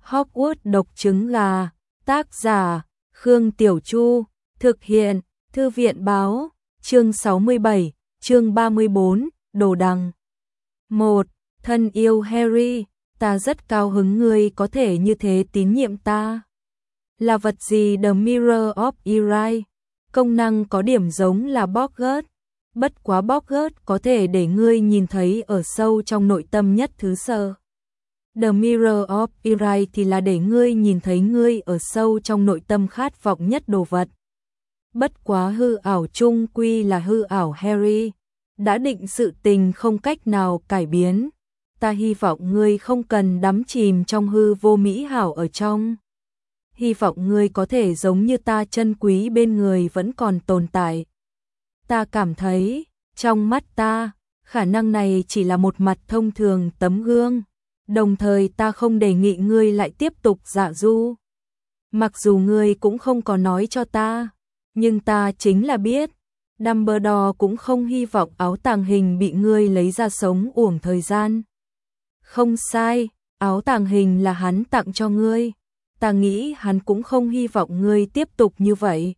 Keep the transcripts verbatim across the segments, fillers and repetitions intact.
Hogwarts độc trứng gà, tác giả, Khương Tiểu Chu, thực hiện, Thư viện báo, chương sáu mươi bảy, chương ba mươi bốn, đồ đằng. một. Thân yêu Harry, ta rất cao hứng ngươi có thể như thế tín nhiệm ta. Là vật gì The Mirror of Erie? Công năng có điểm giống là Boggart, bất quá Boggart có thể để ngươi nhìn thấy ở sâu trong nội tâm nhất thứ sơ. The Mirror of Erie thì là để ngươi nhìn thấy ngươi ở sâu trong nội tâm khát vọng nhất đồ vật. Bất quá hư ảo chung quy là hư ảo Harry, đã định sự tình không cách nào cải biến. Ta hy vọng ngươi không cần đắm chìm trong hư vô mỹ hảo ở trong. Hy vọng ngươi có thể giống như ta chân quý bên người vẫn còn tồn tại. Ta cảm thấy, trong mắt ta, khả năng này chỉ là một mặt thông thường tấm gương. Đồng thời ta không đề nghị ngươi lại tiếp tục dạ du. Mặc dù ngươi cũng không có nói cho ta, nhưng ta chính là biết. Dumbledore cũng không hy vọng áo tàng hình bị ngươi lấy ra sống uổng thời gian. Không sai, áo tàng hình là hắn tặng cho ngươi. Ta nghĩ hắn cũng không hy vọng ngươi tiếp tục như vậy.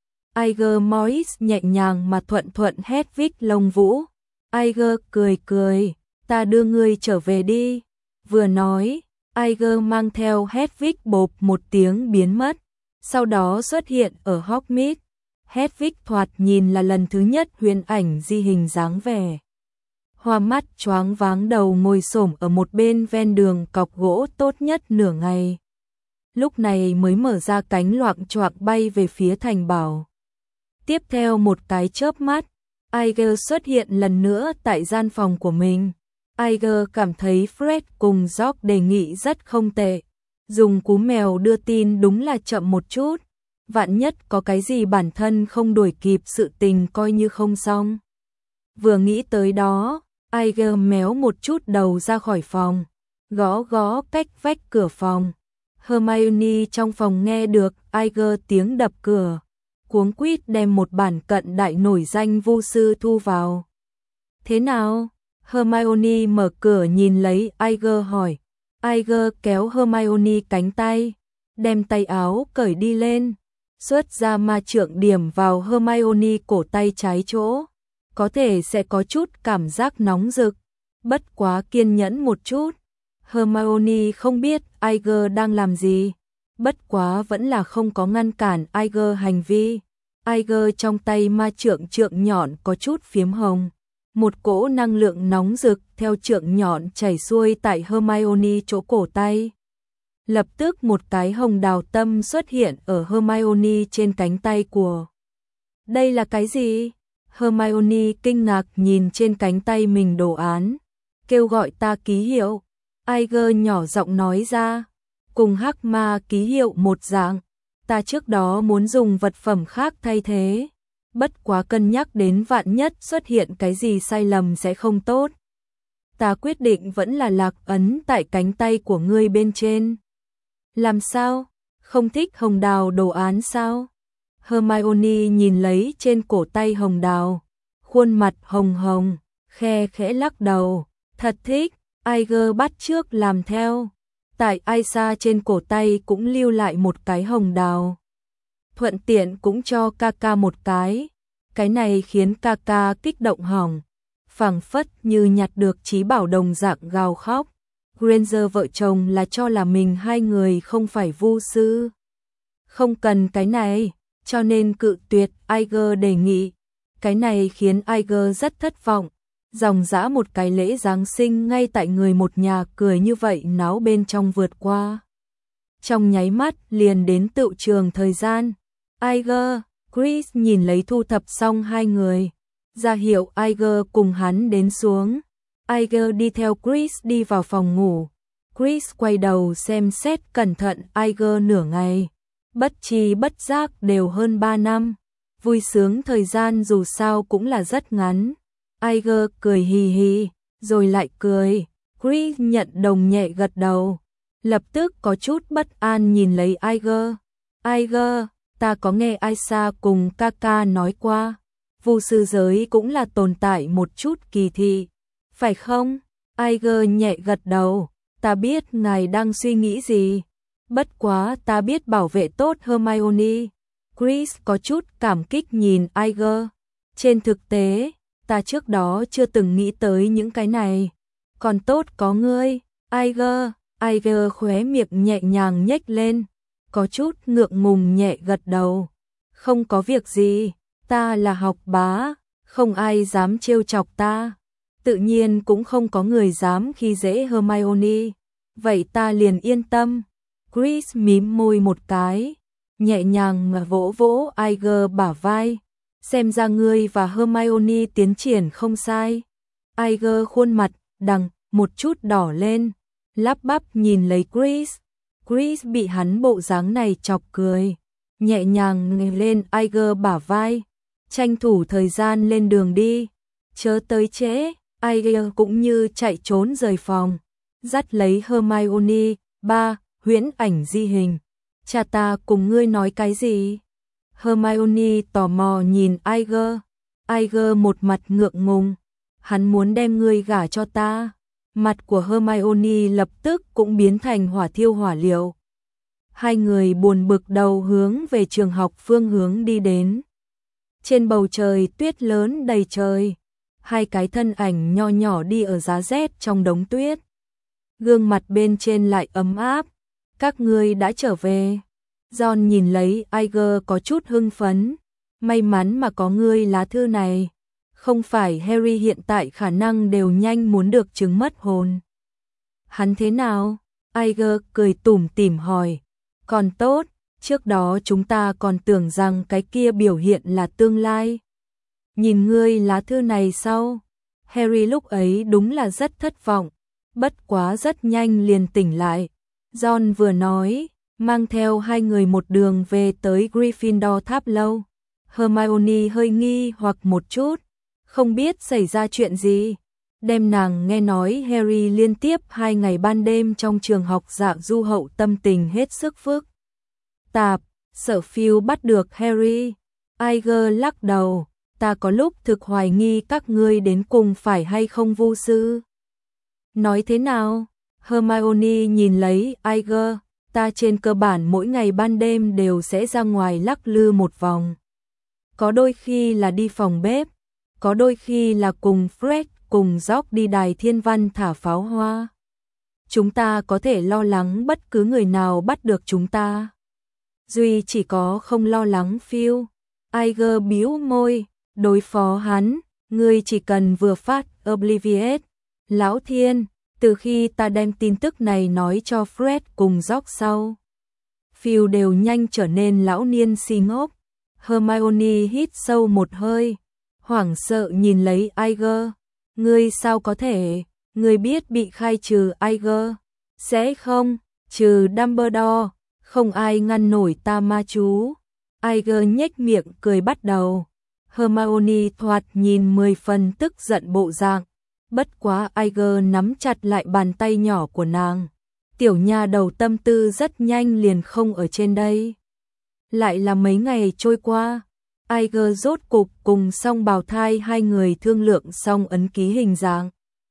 Iger Morris nhẹ nhàng mà thuận thuận Hedwig lông vũ. Iger cười cười, ta đưa ngươi trở về đi. Vừa nói, Iger mang theo Hedwig bộp một tiếng biến mất, sau đó xuất hiện ở Hogsmeade. Hedwig thoạt nhìn là lần thứ nhất huyền ảnh di hình dáng vẻ. Hoa mắt choáng váng đầu ngồi xổm ở một bên ven đường cọc gỗ tốt nhất nửa ngày. Lúc này mới mở ra cánh loạng choạng bay về phía thành bảo. Tiếp theo một cái chớp mắt, Iger xuất hiện lần nữa tại gian phòng của mình. Iger cảm thấy Fred cùng George đề nghị rất không tệ. Dùng cú mèo đưa tin đúng là chậm một chút. Vạn nhất có cái gì bản thân không đuổi kịp sự tình coi như không xong. Vừa nghĩ tới đó, Iger méo một chút đầu ra khỏi phòng, gõ gõ cách vách cửa phòng. Hermione trong phòng nghe được Iger tiếng đập cửa, cuống quýt đem một bản cận đại nổi danh vu sư thu vào. Thế nào? Hermione mở cửa nhìn lấy Iger hỏi. Iger kéo Hermione cánh tay, đem tay áo cởi đi lên, xuất ra ma trượng điểm vào Hermione cổ tay trái chỗ. Có thể sẽ có chút cảm giác nóng rực, bất quá kiên nhẫn một chút. Hermione không biết Iger đang làm gì, bất quá vẫn là không có ngăn cản Iger hành vi. Iger trong tay ma trượng trượng nhọn có chút phiếm hồng. Một cỗ năng lượng nóng rực theo trượng nhọn chảy xuôi tại Hermione chỗ cổ tay. Lập tức một cái hồng đào tâm xuất hiện ở Hermione trên cánh tay của. Đây là cái gì? Hermione kinh ngạc nhìn trên cánh tay mình đồ án, kêu gọi ta ký hiệu. Iger nhỏ giọng nói ra, cùng hắc ma ký hiệu một dạng. Ta trước đó muốn dùng vật phẩm khác thay thế, bất quá cân nhắc đến vạn nhất xuất hiện cái gì sai lầm sẽ không tốt. Ta quyết định vẫn là lạc ấn tại cánh tay của ngươi bên trên. Làm sao? Không thích hồng đào đồ án sao? Hermione nhìn lấy trên cổ tay hồng đào, khuôn mặt hồng hồng, khe khẽ lắc đầu, thật thích. Iger bắt chước làm theo. Tại Aisa trên cổ tay cũng lưu lại một cái hồng đào. Thuận tiện cũng cho Kaka một cái. Cái này khiến Kaka kích động hỏng, phảng phất như nhặt được trí bảo đồng dạng gào khóc. Granger vợ chồng là cho là mình hai người không phải vu sư. Không cần cái này, cho nên cự tuyệt Iger đề nghị. Cái này khiến Iger rất thất vọng. Dòng dã một cái lễ Giáng sinh ngay tại người một nhà cười như vậy náo bên trong vượt qua. Trong nháy mắt liền đến tựu trường thời gian. Iger, Chris nhìn lấy thu thập xong hai người, ra hiệu Iger cùng hắn đến xuống. Iger đi theo Chris đi vào phòng ngủ. Chris quay đầu xem xét cẩn thận Iger nửa ngày. Bất chi bất giác đều hơn ba năm. Vui sướng thời gian dù sao cũng là rất ngắn. Iger cười hì hì, rồi lại cười. Chris nhận đồng nhẹ gật đầu. Lập tức có chút bất an nhìn lấy Iger. Iger, ta có nghe Aisa cùng Kaka nói qua. Vu sư giới cũng là tồn tại một chút kỳ thị. Phải không? Iger nhẹ gật đầu. Ta biết ngài đang suy nghĩ gì. Bất quá ta biết bảo vệ tốt Hermione. Chris có chút cảm kích nhìn Iger. Trên thực tế, ta trước đó chưa từng nghĩ tới những cái này. Còn tốt có ngươi, Iger. Iger khóe miệng nhẹ nhàng nhếch lên, có chút ngượng ngùng nhẹ gật đầu. Không có việc gì, ta là học bá, không ai dám trêu chọc ta. Tự nhiên cũng không có người dám khi dễ Hermione. Vậy ta liền yên tâm. Chris mím môi một cái, nhẹ nhàng mà vỗ vỗ Iger bả vai. Xem ra ngươi và Hermione tiến triển không sai. Iger khuôn mặt đằng một chút đỏ lên, lắp bắp nhìn lấy Chris. Chris bị hắn bộ dáng này chọc cười, nhẹ nhàng nghênh lên Iger bả vai. Tranh thủ thời gian lên đường đi, chớ tới trễ. Iger cũng như chạy trốn rời phòng, dắt lấy Hermione. Ba, huyễn ảnh di hình. Cha ta cùng ngươi nói cái gì? Hermione tò mò nhìn Iger. Iger một mặt ngượng ngùng. Hắn muốn đem ngươi gả cho ta. Mặt của Hermione lập tức cũng biến thành hỏa thiêu hỏa liệu. Hai người buồn bực đầu hướng về trường học phương hướng đi đến. Trên bầu trời tuyết lớn đầy trời. Hai cái thân ảnh nho nhỏ đi ở giá rét trong đống tuyết. Gương mặt bên trên lại ấm áp. Các ngươi đã trở về. Ron nhìn lấy Iger có chút hưng phấn. May mắn mà có ngươi lá thư này. Không phải Harry hiện tại khả năng đều nhanh muốn được chứng mất hồn. Hắn thế nào? Iger cười tủm tỉm hỏi. Còn tốt, trước đó chúng ta còn tưởng rằng cái kia biểu hiện là tương lai. Nhìn ngươi lá thư này sau. Harry lúc ấy đúng là rất thất vọng. Bất quá rất nhanh liền tỉnh lại. Ron vừa nói, mang theo hai người một đường về tới Gryffindor tháp lâu. Hermione hơi nghi hoặc một chút, không biết xảy ra chuyện gì. Đem nàng nghe nói Harry liên tiếp hai ngày ban đêm trong trường học dạ du hậu tâm tình hết sức phức tạp, sợ Phil bắt được Harry. Iger lắc đầu, ta có lúc thực hoài nghi các ngươi đến cùng phải hay không vu sư. Nói thế nào? Hermione nhìn lấy Iger, ta trên cơ bản mỗi ngày ban đêm đều sẽ ra ngoài lắc lư một vòng. Có đôi khi là đi phòng bếp, có đôi khi là cùng Fred cùng George đi đài thiên văn thả pháo hoa. Chúng ta có thể lo lắng bất cứ người nào bắt được chúng ta. Duy chỉ có không lo lắng Phil. Iger bĩu môi, đối phó hắn, ngươi chỉ cần vừa phát Obliviate. Lão Thiên, từ khi ta đem tin tức này nói cho Fred cùng George sau, Phil đều nhanh trở nên lão niên si ngốc. Hermione hít sâu một hơi, hoảng sợ nhìn lấy Iger. Ngươi sao có thể, ngươi biết bị khai trừ Iger. Sẽ không, trừ Dumbledore, không ai ngăn nổi ta ma chú. Iger nhếch miệng cười bắt đầu. Hermione thoạt nhìn mười phần tức giận bộ dạng. Bất quá Iger nắm chặt lại bàn tay nhỏ của nàng. Tiểu nha đầu tâm tư rất nhanh liền không ở trên đây. Lại là mấy ngày trôi qua, Iger rốt cục cùng Song Bào Thai hai người thương lượng xong ấn ký hình dạng.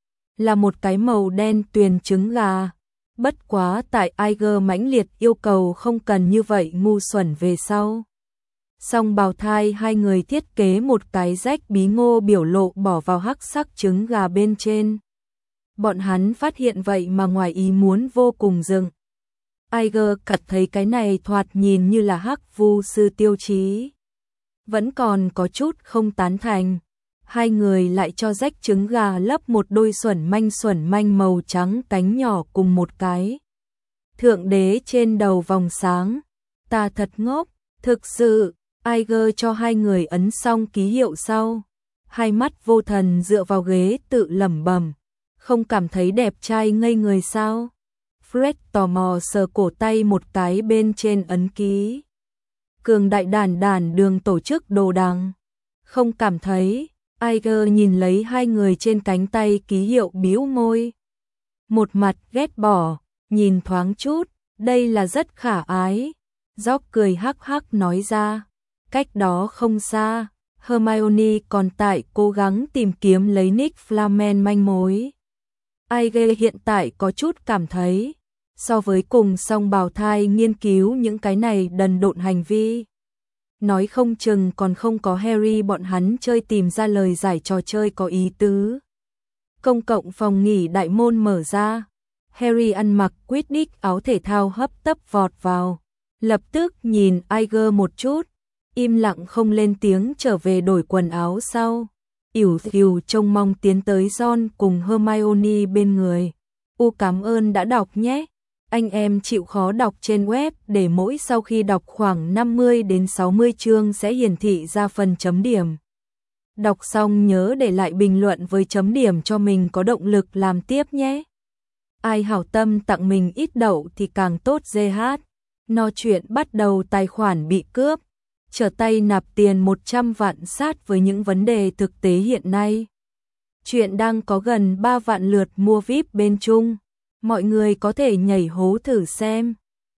Là một cái màu đen tuyền trứng gà. Bất quá tại Iger mãnh liệt yêu cầu không cần như vậy ngu xuẩn về sau. Song Bào Thai hai người thiết kế một cái rách bí ngô biểu lộ bỏ vào hắc sắc trứng gà bên trên. Bọn hắn phát hiện vậy mà ngoài ý muốn vô cùng dừng. Iger cặt thấy cái này thoạt nhìn như là hắc vu sư tiêu chí. Vẫn còn có chút không tán thành. Hai người lại cho rách trứng gà lấp một đôi xuẩn manh xuẩn manh màu trắng cánh nhỏ cùng một cái thượng đế trên đầu vòng sáng. Ta thật ngốc, thực sự. Iger cho hai người ấn xong ký hiệu sau. Hai mắt vô thần dựa vào ghế tự lẩm bẩm. Không cảm thấy đẹp trai ngây người sao? Fred tò mò sờ cổ tay một cái bên trên ấn ký. Cường đại đàn đàn đường tổ chức đồ đằng. Không cảm thấy. Iger nhìn lấy hai người trên cánh tay ký hiệu bĩu môi. Một mặt ghét bỏ, nhìn thoáng chút, đây là rất khả ái. George cười hắc hắc nói ra. Cách đó không xa, Hermione còn tại cố gắng tìm kiếm lấy Nick Flamel manh mối. Iger hiện tại có chút cảm thấy, So với cùng song bào thai nghiên cứu những cái này đần độn hành vi, nói không chừng còn không có Harry bọn hắn chơi tìm ra lời giải trò chơi có ý tứ. Công cộng phòng nghỉ đại môn mở ra, Harry ăn mặc Quidditch áo thể thao hấp tấp vọt vào, lập tức nhìn Iger một chút, im lặng không lên tiếng trở về đổi quần áo sau. Ỉu xìu trông mong tiến tới Ron cùng Hermione bên người. U cảm ơn đã đọc nhé. Anh em chịu khó đọc trên web để mỗi sau khi đọc khoảng năm mươi đến sáu mươi chương sẽ hiển thị ra phần chấm điểm. Đọc xong nhớ để lại bình luận với chấm điểm cho mình có động lực làm tiếp nhé. Ai hảo tâm tặng mình ít đậu thì càng tốt giê hát. No chuyện bắt đầu tài khoản bị cướp, trở tay nạp tiền một trăm vạn sát với những vấn đề thực tế hiện nay. Chuyện đang có gần ba vạn lượt mua víp bên Trung. Mọi người có thể nhảy hố thử xem.